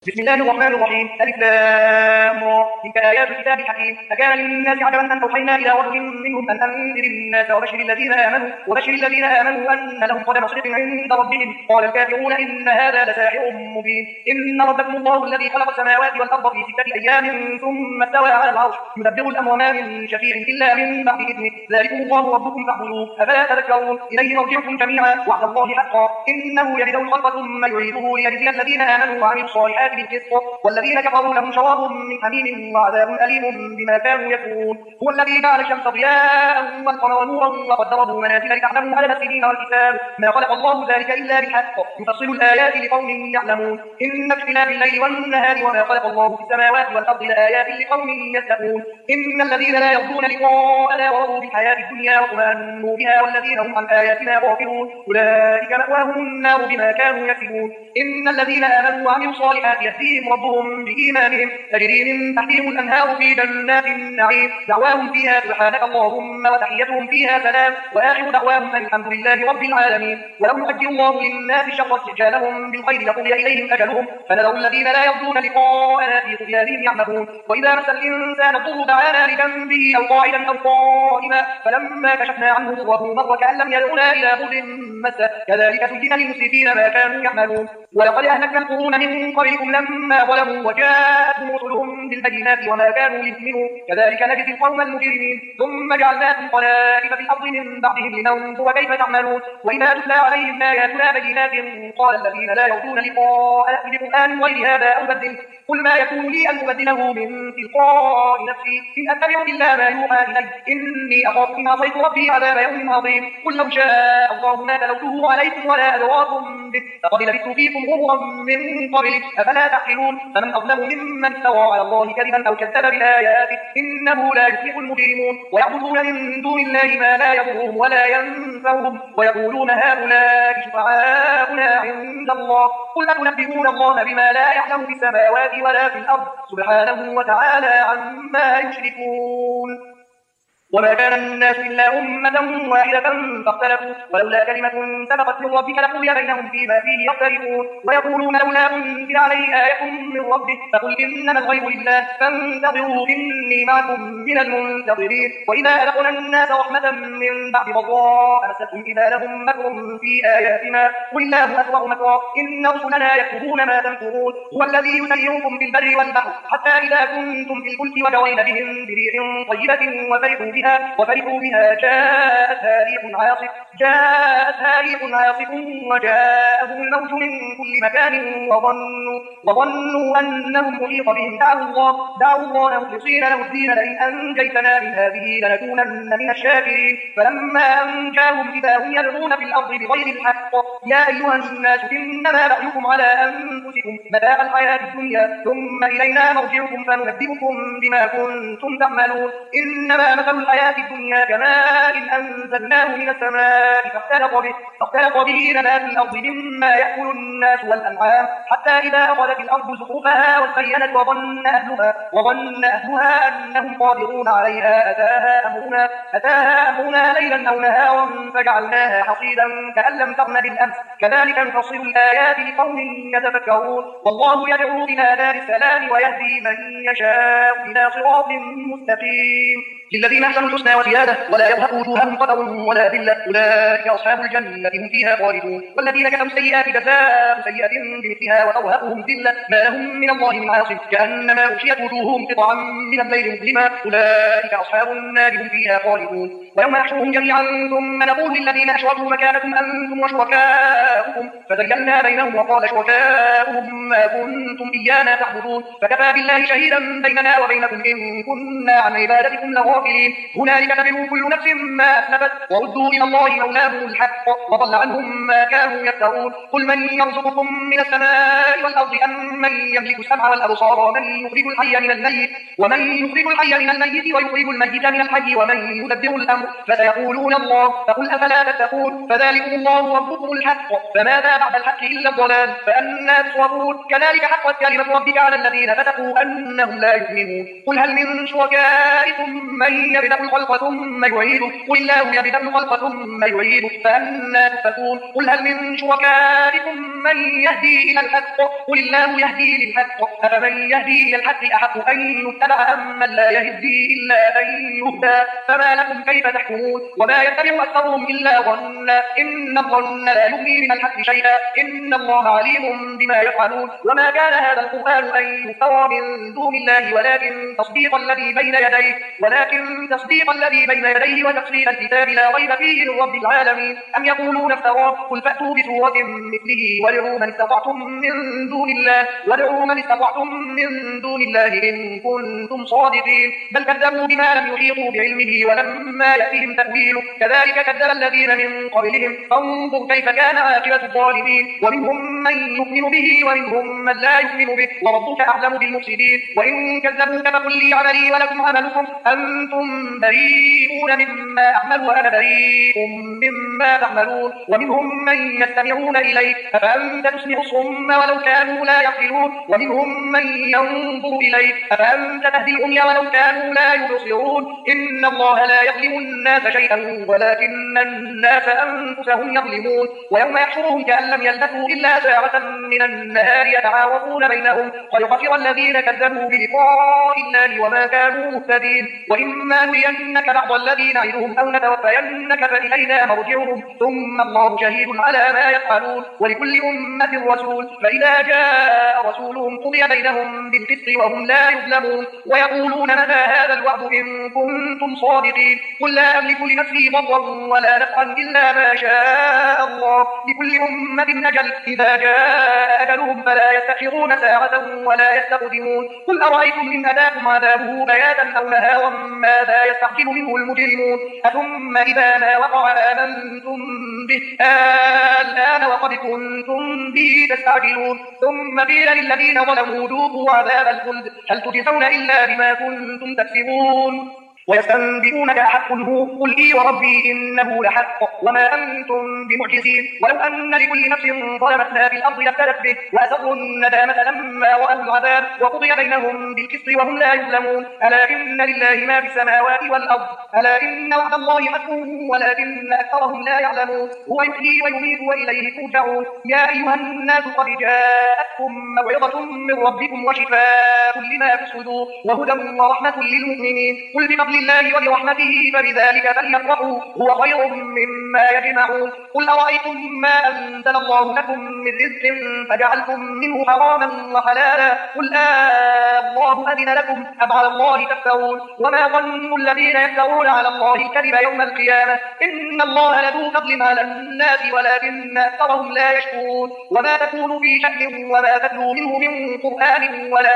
بسم الله الرحمن الرحيم. ألف لام را. تلك آيات الكتاب الحكيم. أكان للناس عجبا أن أوحينا إلى رجل منهم أن أنذر الناس وبشر الذين آمنوا أن لهم قدم صدق عند ربهم. قال الكافرون إن هذا لساحر مبين. إن ربكم الله الذي خلق السماوات والأرض في 6 أيام ثم استوى على العرش يدبر الأمر ما من شفيع إلا من بعد إذنه. ذلكم الله ربكم فاعبدوه أفلا تذكرون. إليه مرجعكم جميعا وعد الله حقا إنه يبدأ الخلق ثم يعيده ليجزي الذين آمنوا وعملوا الصالحات بالقسط والذين كفروا لهم شراب من حميم وعذاب أليم بما كانوا يكفرون. هو الذي جعل الشمس ضياء والقمر نورا وقدره منازل لتعلموا عدد السنين والحساب ما خلق الله ذلك إلا بالحق يفصل الآيات لقوم يعلمون. إن اختلاف الليل والنهار وما خلق الله في السماوات والأرض لآيات لقوم يتقون. إن الذين لا يرجون لقاءنا ورضوا بالحياة الدنيا واطمأنوا بها والذين هم عن آياتنا غافلون أولئك مأواهم النار بما كانوا يكسبون. إن الذين آمنوا وعملوا الصالحات يهديهم ربهم بإيمانهم تجري من تحتهم الأنهار في جنات النعيم دعواهم فيها سبحانك اللهم وتحيتهم فيها سلام وآخر دعواهم أن الحمد لله رب العالمين. ولو يؤجل الله للناس شر استعجالهم بالخير لقضي إليهم أجلهم فنذر الذين لا يرجون لقاءنا في طغيانهم يعمهون. وإذا مس الإنسان الضر دعانا لجنبه أو قاعدا أو قائما فلما كشفنا عنه ضره مر كأن لم يدعنا إلى ضر مسه كذلك زين للمسرفين ما كانوا يعملون. ولقد أهلكنا القرون من قبلكم لما ظلموا وجاءتهم رسلهم بالبينات وما كانوا ليؤمنوا كذلك نجزي القوم المجرمين. ثم جعلناكم خلائف في الأرض من بعدهم لننظر كيف تعملون. وإذا تتلى عليهم آياتنا بينات قال الذين لا يرجون لقاء نأتي بقرآن غير هذا أو بدله قل ما يكون لي أن أبدله من تلقاء نفسي إن أتبع إلا ما يوحى إلي إني أخاف إن عصيت ربي عذاب يوم عظيم. قل لو شاء الله ما تلوته عليكم ولا أدراكم به فقد لبثت فيكم غرا من قبله أفلا تعقلون. فمن أظلم ممن افترى على الله كذبا أو كذب بآياته إنه لا يفلح المجرمون. ويعبدون من دون الله ما لا يضرهم ولا ينفعهم ويقولون هؤلاء شفعاؤنا عند الله قل أتنبئون الله بما لا يعلم في السماوات ولا في الأرض سبحانه وتعالى عما يشركون. وما كان الناس إلا أمة واحدة فاختلفوا ولولا كلمة سبقت من ربك لقضي بينهم فيما فيه يختلفون. ويقولون لولا أنزل عليه آية من ربه فقل إنما الغيب لله فانتظروا إني معكم من المنتظرين. وإذا أذقنا الناس رحمة من بعد ضراء مستهم إذا لهم مكر في آياتنا قل الله أسرع مكرا إن رسلنا يكتبون ما تمكرون. هو الذي يسيركم في البر والبحر حتى إذا كنتم في الفلك وجرين بهم بريح طيبة وفرحوا بها جاءتها ريح عاصف وجاءهم الموت من كل مكان وظنوا أنهم محيط بهم دعوا الله مخلصين له الدين لئن أنجيتنا من هذه لنكونن من الشاكرين. فلما أنجاهم إذا هم يبغون في الأرض بغير الحق يا أيها الناس إنما بغيكم على أنفسكم متاع الحياة الدنيا ثم إلينا مرجعكم فننبئكم بما كنتم تعملون. إنما مثل الحياة الدنيا كماء أنزلناه من السماء فاختلط به نبات الأرض مما يأكل الناس والأنعام حتى إذا أخذت الأرض زخرفها وزينت وظن أهلها أنهم قادرون عليها أتاها أمرنا ليلا أو نهارا فجعلناها حصيدا كأن لم تغن بالأمس كذلك نفصل الآيات لقوم يتفكرون. والله يدعو إلى دار السلام ويهدي من يشاء إلى صراط مستقيم. للذين أحسنوا الحسنى وزيادة ولا يرهق وجوههم قتر ولا ذلة أولئك أصحاب الجنة هم فيها خالدون. والذين كفروا السيئات جزاء سيئة بمثلها وترهقهم ذلة ما لهم من الله من عاصم كأنما أغشيت وجوههم قطعا من الليل مظلما أولئك أصحاب النار هم فيها خالدون. ويوم نحشرهم جميعا ثم نقول للذين أشركوا مكانكم أنتم وشركاؤكم فزينا بينهم وقال شركاؤهم ما كنتم إيانا تعبدون فكفى بالله شهيدا بيننا وبينكم إن كنا عن عبادتكم لغافلين. هنالك تبلو كل نفس ما أسلفت وردوا إلى الله مولاهم الحق وضل عنهم ما كانوا يفترون. قل من يرزقكم من السماء والأرض أم من يملك السمع والأبصار ومن يخرج الحي من الميت ويخرج الميت من الحي ومن يدبر الأمر فسيقولون الله فقل أفلا تتقون. فذلكم الله ربكم الحق فماذا بعد الحق إلا الضلال فأنى تصرفون. كذلك حقت كلمة ربك على الذين فسقوا أنهم لا يؤمنون. قل هل من شركائكم أمن يبدأ الخلق ثم يعيده قل الله يبدأ الخلق ثم يعيده فأنى تؤفكون قل هل من شركائكم من يهدي إلى الحق قل الله يهدي للحق أفمن يهدي إلى الحق أحق أن يتبع أم من لا يهدي إلا أن يهدى فما لكم كيف تحكمون وما يتبع أكثرهم إلا ظنا إن الظن لا يغني من الحق شيئا إن الله عليم بما يفعلون وما كان هذا القرآن أن يفترى من دون الله ولكن تصديق الذي بين يديه وتفصيل الكتاب لا ريب فيه من رب العالمين أم يقولون افتراه قل فأتوا بسورة مثله وادعوا من استطعتم من دون الله إن كنتم صادقين بل كذبوا بما لم يحيطوا بعلمه ولما يأتهم تأويله كذلك كذب الذين من قبلهم فانظر كيف كان عاقبة الظالمين ومنهم من يؤمن به ومنهم من لا يؤمن به وربك أعلم بالمفسدين وإن كذبوك فقل لي عملي ولكم عملكم أنتم بريئون مما أعمل وأنا بريء مما تعملون ومنهم من يستمعون إليك أفأنت تسمع الصم ولو كانوا لا يعقلون ومنهم من ينظر إليك أفأنت تهدي العمي ولو كانوا لا يبصرون إن الله لا يظلم الناس شيئا ولكن الناس أنفسهم يظلمون ويوم يحشرهم كأن لم يلبثوا إلا ساعة من النهار يتعارفون بينهم قد خسر الذين كذبوا بلقاء الله وما كانوا مهتدين وإما نرينك بعض الذي نعدهم أو نتوفينك فإلينا مرجعهم ثم الله شهيد على ما يفعلون ولكل أمة رسول فإذا جاء رسولهم قضي بينهم بالقسط وهم لا يظلمون ويقولون متى هذا الوعد إن كنتم صادقين قل لا أملك لنفسي ضرا ولا نفعا إلا ما شاء الله لكل أمة أجل إذا جاء أجلهم فلا يستأخرون ساعة ولا يستقدمون قل أرأيتم إن أتاكم عذابه بياتا أو نهارا ماذا يستعجل منه المجرمون أثم إذا ما وقع آمنتم به الآن وقد كنتم به تستعجلون ثم قيل للذين ظلموا ذوقوا عذاب الخلد هل تجزون إلا بما كنتم تكسبون ويستنبئونك أحق هو قل إي وربي إنه لحق وما أنتم بمعجزين ولو أن لكل نفس ظلمت ما في الأرض لافتدت به وأسروا الندامة لما رأوا العذاب وقضي بينهم بالقسط وهم لا يظلمون ألا إن لله ما في السماوات والأرض ألا إن وعد الله حق ولكن أكثرهم لا يعلمون هو يحيي ويميت وإليه ترجعون يا أيها الناس قد جاءتكم موعظة من ربكم وشفاء لما في الصدور وهدى ورحمة للمؤمنين قل بفضل الله وبرحمته فبذلك فليفرحوا هو خير مما يجمعون قل أرأيتم ما أنزل الله لكم من رزق فجعلتم منه حراما وحلالا قل الله أذن لكم أم على الله تفترون وما ظن الذين يفترون على الله الكذب يوم القيامة إن الله لذو فضل على الناس ولكن أكثرهم لا يشكرون وما تكون في شأن وما تتلو منه من قرآن ولا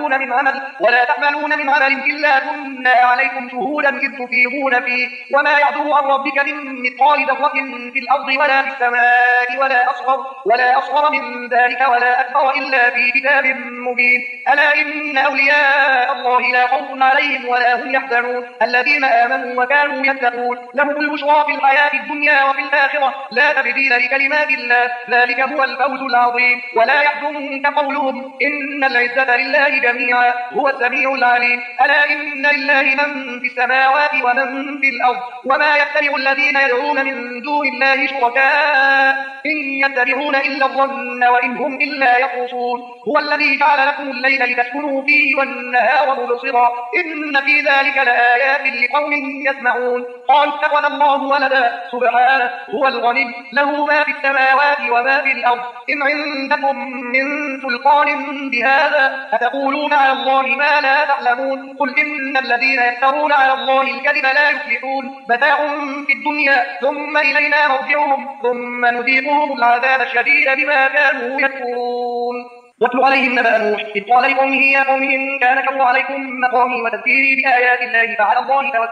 تعملون من عمل إلا كنا عليكم شهودا إذ تفيضون فيه وما يعذب عن ربك من مثقال ذرة في الأرض ولا في السماء ولا أصغر من ذلك ولا أكبر إلا في كتاب مبين ألا إن أولياء الله لا خوف عليهم ولا هم يحزنون الذين آمنوا وكانوا يتقون لهم البشرى في الحياة الدنيا وفي الآخرة لا تبديل لكلمات الله ذلك هو الفوز العظيم ولا يحزنك قولهم إن العزة لله جميعا هو السميع العليم ألا إن لله من في السماوات ومن في الأرض وما يتبع الذين يدعون من دون الله شركاء إن يتبعون إلا الظن وإن هم إلا يخرصون هو الذي جعل لكم الليل لتسكنوا فيه والنهار مبصرا إن في ذلك لآيات لقوم يسمعون قالوا اتخذ الله ولدا سبحانه هو الغني له ما في السماوات وما في الأرض إن عندكم من سلطان بهذا أتقولون على الله ما لا تعلمون قل إن الذين يفترون على الله الكذب لا يفلحون متاع في الدنيا ثم إلينا مرجعهم ثم نذيقهم العذاب الشديد بما كانوا يكفرون واتل عليهم نبأ نوح إذ قال لقومه يا قوم إن كان كبر عليكم مقامي وتذكيري بآيات الله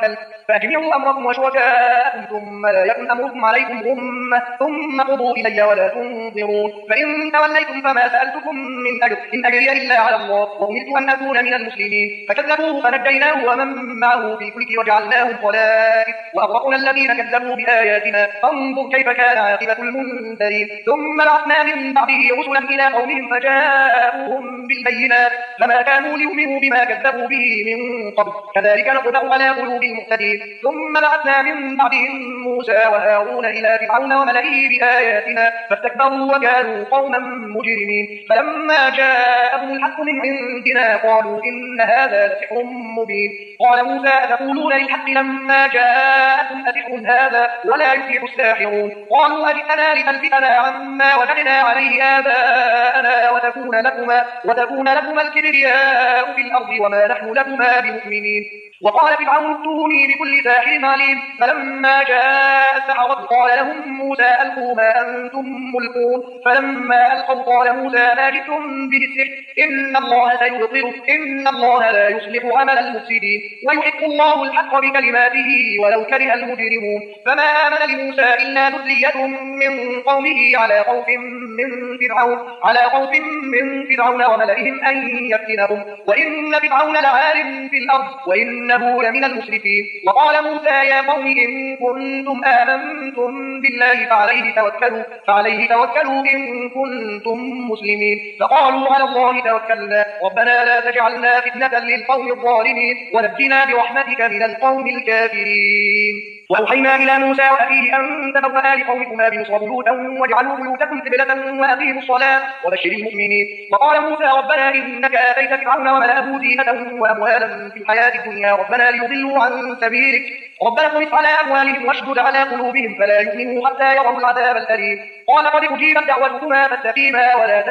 فأجمعوا أمركم وشركاءكم ثم لا يكن أمركم عليكم غمة ثم قضوا إلي ولا تنظرون. فإن توليتم فما سألتكم من أجر إن أجري إلا على الله وأمرت أن أكون من المسلمين. فكذبوه فنجيناه ومن معه في الفلك وجعلناهم خلائف وأغرقنا الذين كذبوا بآياتنا فانظر كيف كان عاقبة المنذرين. ثم بعثنا من بعده رسلا إلى قومهم فجاءوهم بالبينات فما كانوا ليؤمنوا بما كذبوا به من قبل كذلك نطبع على قلوب المعتدين. ثم بعثنا من بعدهم موسى وهارون إلى فرعون وملئه بآياتنا فاستكبروا وكانوا قوما مجرمين. فلما جاءهم الحق من عندنا قالوا إن هذا لسحر مبين. قال موسى أتقولون للحق لما جاءكم أسحر هذا ولا يفلح الساحرون. قالوا أجئتنا لتلفتنا عما وجدنا عليه آباءنا وتكون لكما الكبرياء في الأرض وما نحن لكما بمؤمنين. وقال فرعون ائتوني بكل ساحر عليم. فلما جاء السحرة قال لهم موسى ألقوا ما أنتم ملقون. فلما ألقوا قال موسى ما جئتم به السحر إن الله سيبطله إن الله لا يصلح عمل المفسدين ويحق الله الحق بكلماته ولو كره المجرمون. فما آمن لموسى إلا ذرية من قومه على خوف من فرعون وملئهم أن يفتنهم وإن فرعون لعال في الأرض وإنه لمن المسرفين. وقال موسى يا قوم إن كنتم آمنتم بالله فعليه توكلوا إن كنتم مسلمين. فقالوا على الله توكلنا ربنا لا تجعلنا فتنة للقوم الظالمين ونجنا برحمتك من القوم الكافرين. وأوحينا إلى موسى وأخيه أن تبوأ لقومكما بمصر بيوتا واجعلوا بيوتكم قبلة وأقيموا الصلاة وبشر المؤمنين. وقال موسى ربنا إنك آتيت فرعون وملأه زينة وأموالا في الحياة الدنيا ربنا ليضلوا عن سبيلك ربنا اطمس على أموالهم واشدد على قلوبهم فلا يؤمنوا حتى يروا العذاب الأليم. قال قد أجيبت دعوتكما فاستقيما ولا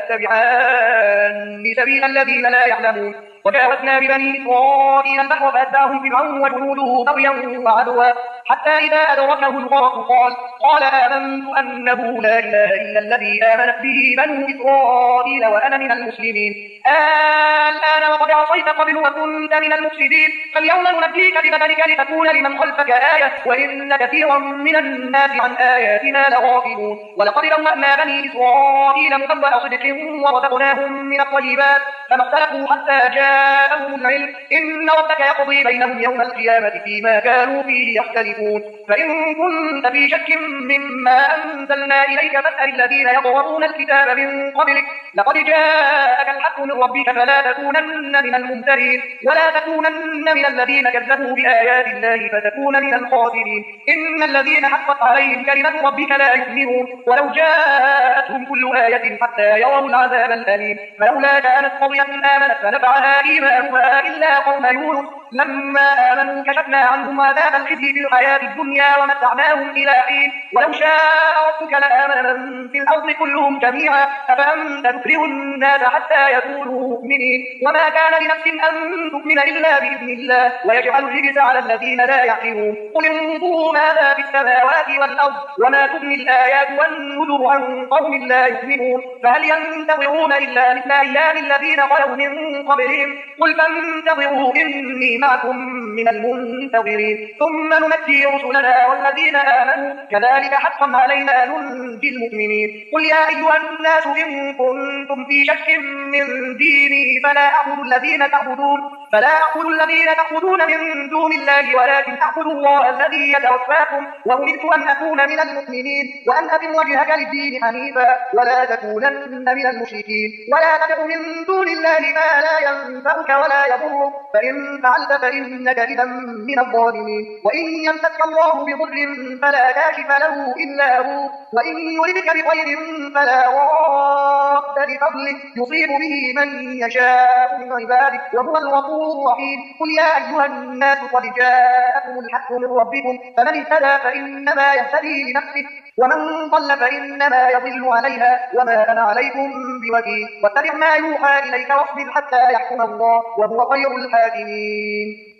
تتبعان سبيل الذين لا يعلمون. وجاوزنا ببني إسرائيل البحر فأتبعهم فرعون وجنوده بغيا وعدوا حتى إذا أدركه الغرق قال آمنت أنه لا إله إلا الذي آمنت به بنو إسرائيل وأنا من المسلمين. الآن وقد عصيت قبل وكنت من المفسدين فاليوم ننجيك ببدنك لتكون لمن خلفك آية وإن كثيرا من الناس عن آياتنا لغافلون. ولقد بوأنا بني إسرائيل مبوأ صدق ورزقناهم من الطيبات فما اختلفوا حتى جاءهم العلم إن ربك يقضي بينهم يوم القيامة فيما كانوا فيه يختلفون. فإن كنت في شك مما أنزلنا إليك فاسأل الذين يقرؤون الكتاب من قبلك لقد جاءك الحق من ربك فلا تكونن من الممترين ولا تكونن من الذين كذبوا بآيات الله فتكون من الخاسرين. إن الذين حقت عليهم كلمة ربك لا يؤمنون ولو جاءتهم كل آية حتى يروا العذاب الأليم. فلولا كانت قرية آمنت فنفعها إيمانها إلا قوم يونس لما آمنوا كشفنا عنهم عذاب الخزي في الحياة الدنيا ومتعناهم إلى حين ولو شاء ربك لآمن من في الأرض كلهم جميعا أفأنت تكره الناس حتى يكونوا مؤمنين. وما كان لنفس أن تؤمن إلا بإذن الله ويجعل الرجس على الذين لا يعقلون. قل انظروا ماذا في السماوات والأرض وما تغني الآيات والنذر عن قوم لا يؤمنون. فهل ينتظرون إلا مثل أيام الذين خلوا من قبلهم قل فانتظروا إني معكم من المنتظرين ثم ننجي رسلنا والذين آمنوا كذلك حقا علينا ننجي المؤمنين. قل يا أيها الناس إن كنتم في شك من ديني فلا أعبد الذين تعبدون من دون الله ولكن أعبدوا الله الذي يتوفاكم وأمرت أن أكون من المؤمنين وأن أقم وجهك للدين حنيفا ولا تكونن من المشركين ولا تدع من دون الله ما لا ينفعك ولا يضرك فإن فعلت فإنك إذا من الظالمين. وإن يمسك الله بضر فلا كاشف له إلا هو وإن يردك بخير فلا راد لفضله يصيب به من يشاء من عباده وهو الغفور الرحيم. قل يا أيها الناس قد جاءكم الحق من ربكم فمن اهتدى فإنما يهتدي لنفسه ومن ضل فإنما يضل عليها وما أنا عليكم بوكيل. واتبع ما يوحى إليك واصبر حتى يحكم الله وهو خير الحاكمين.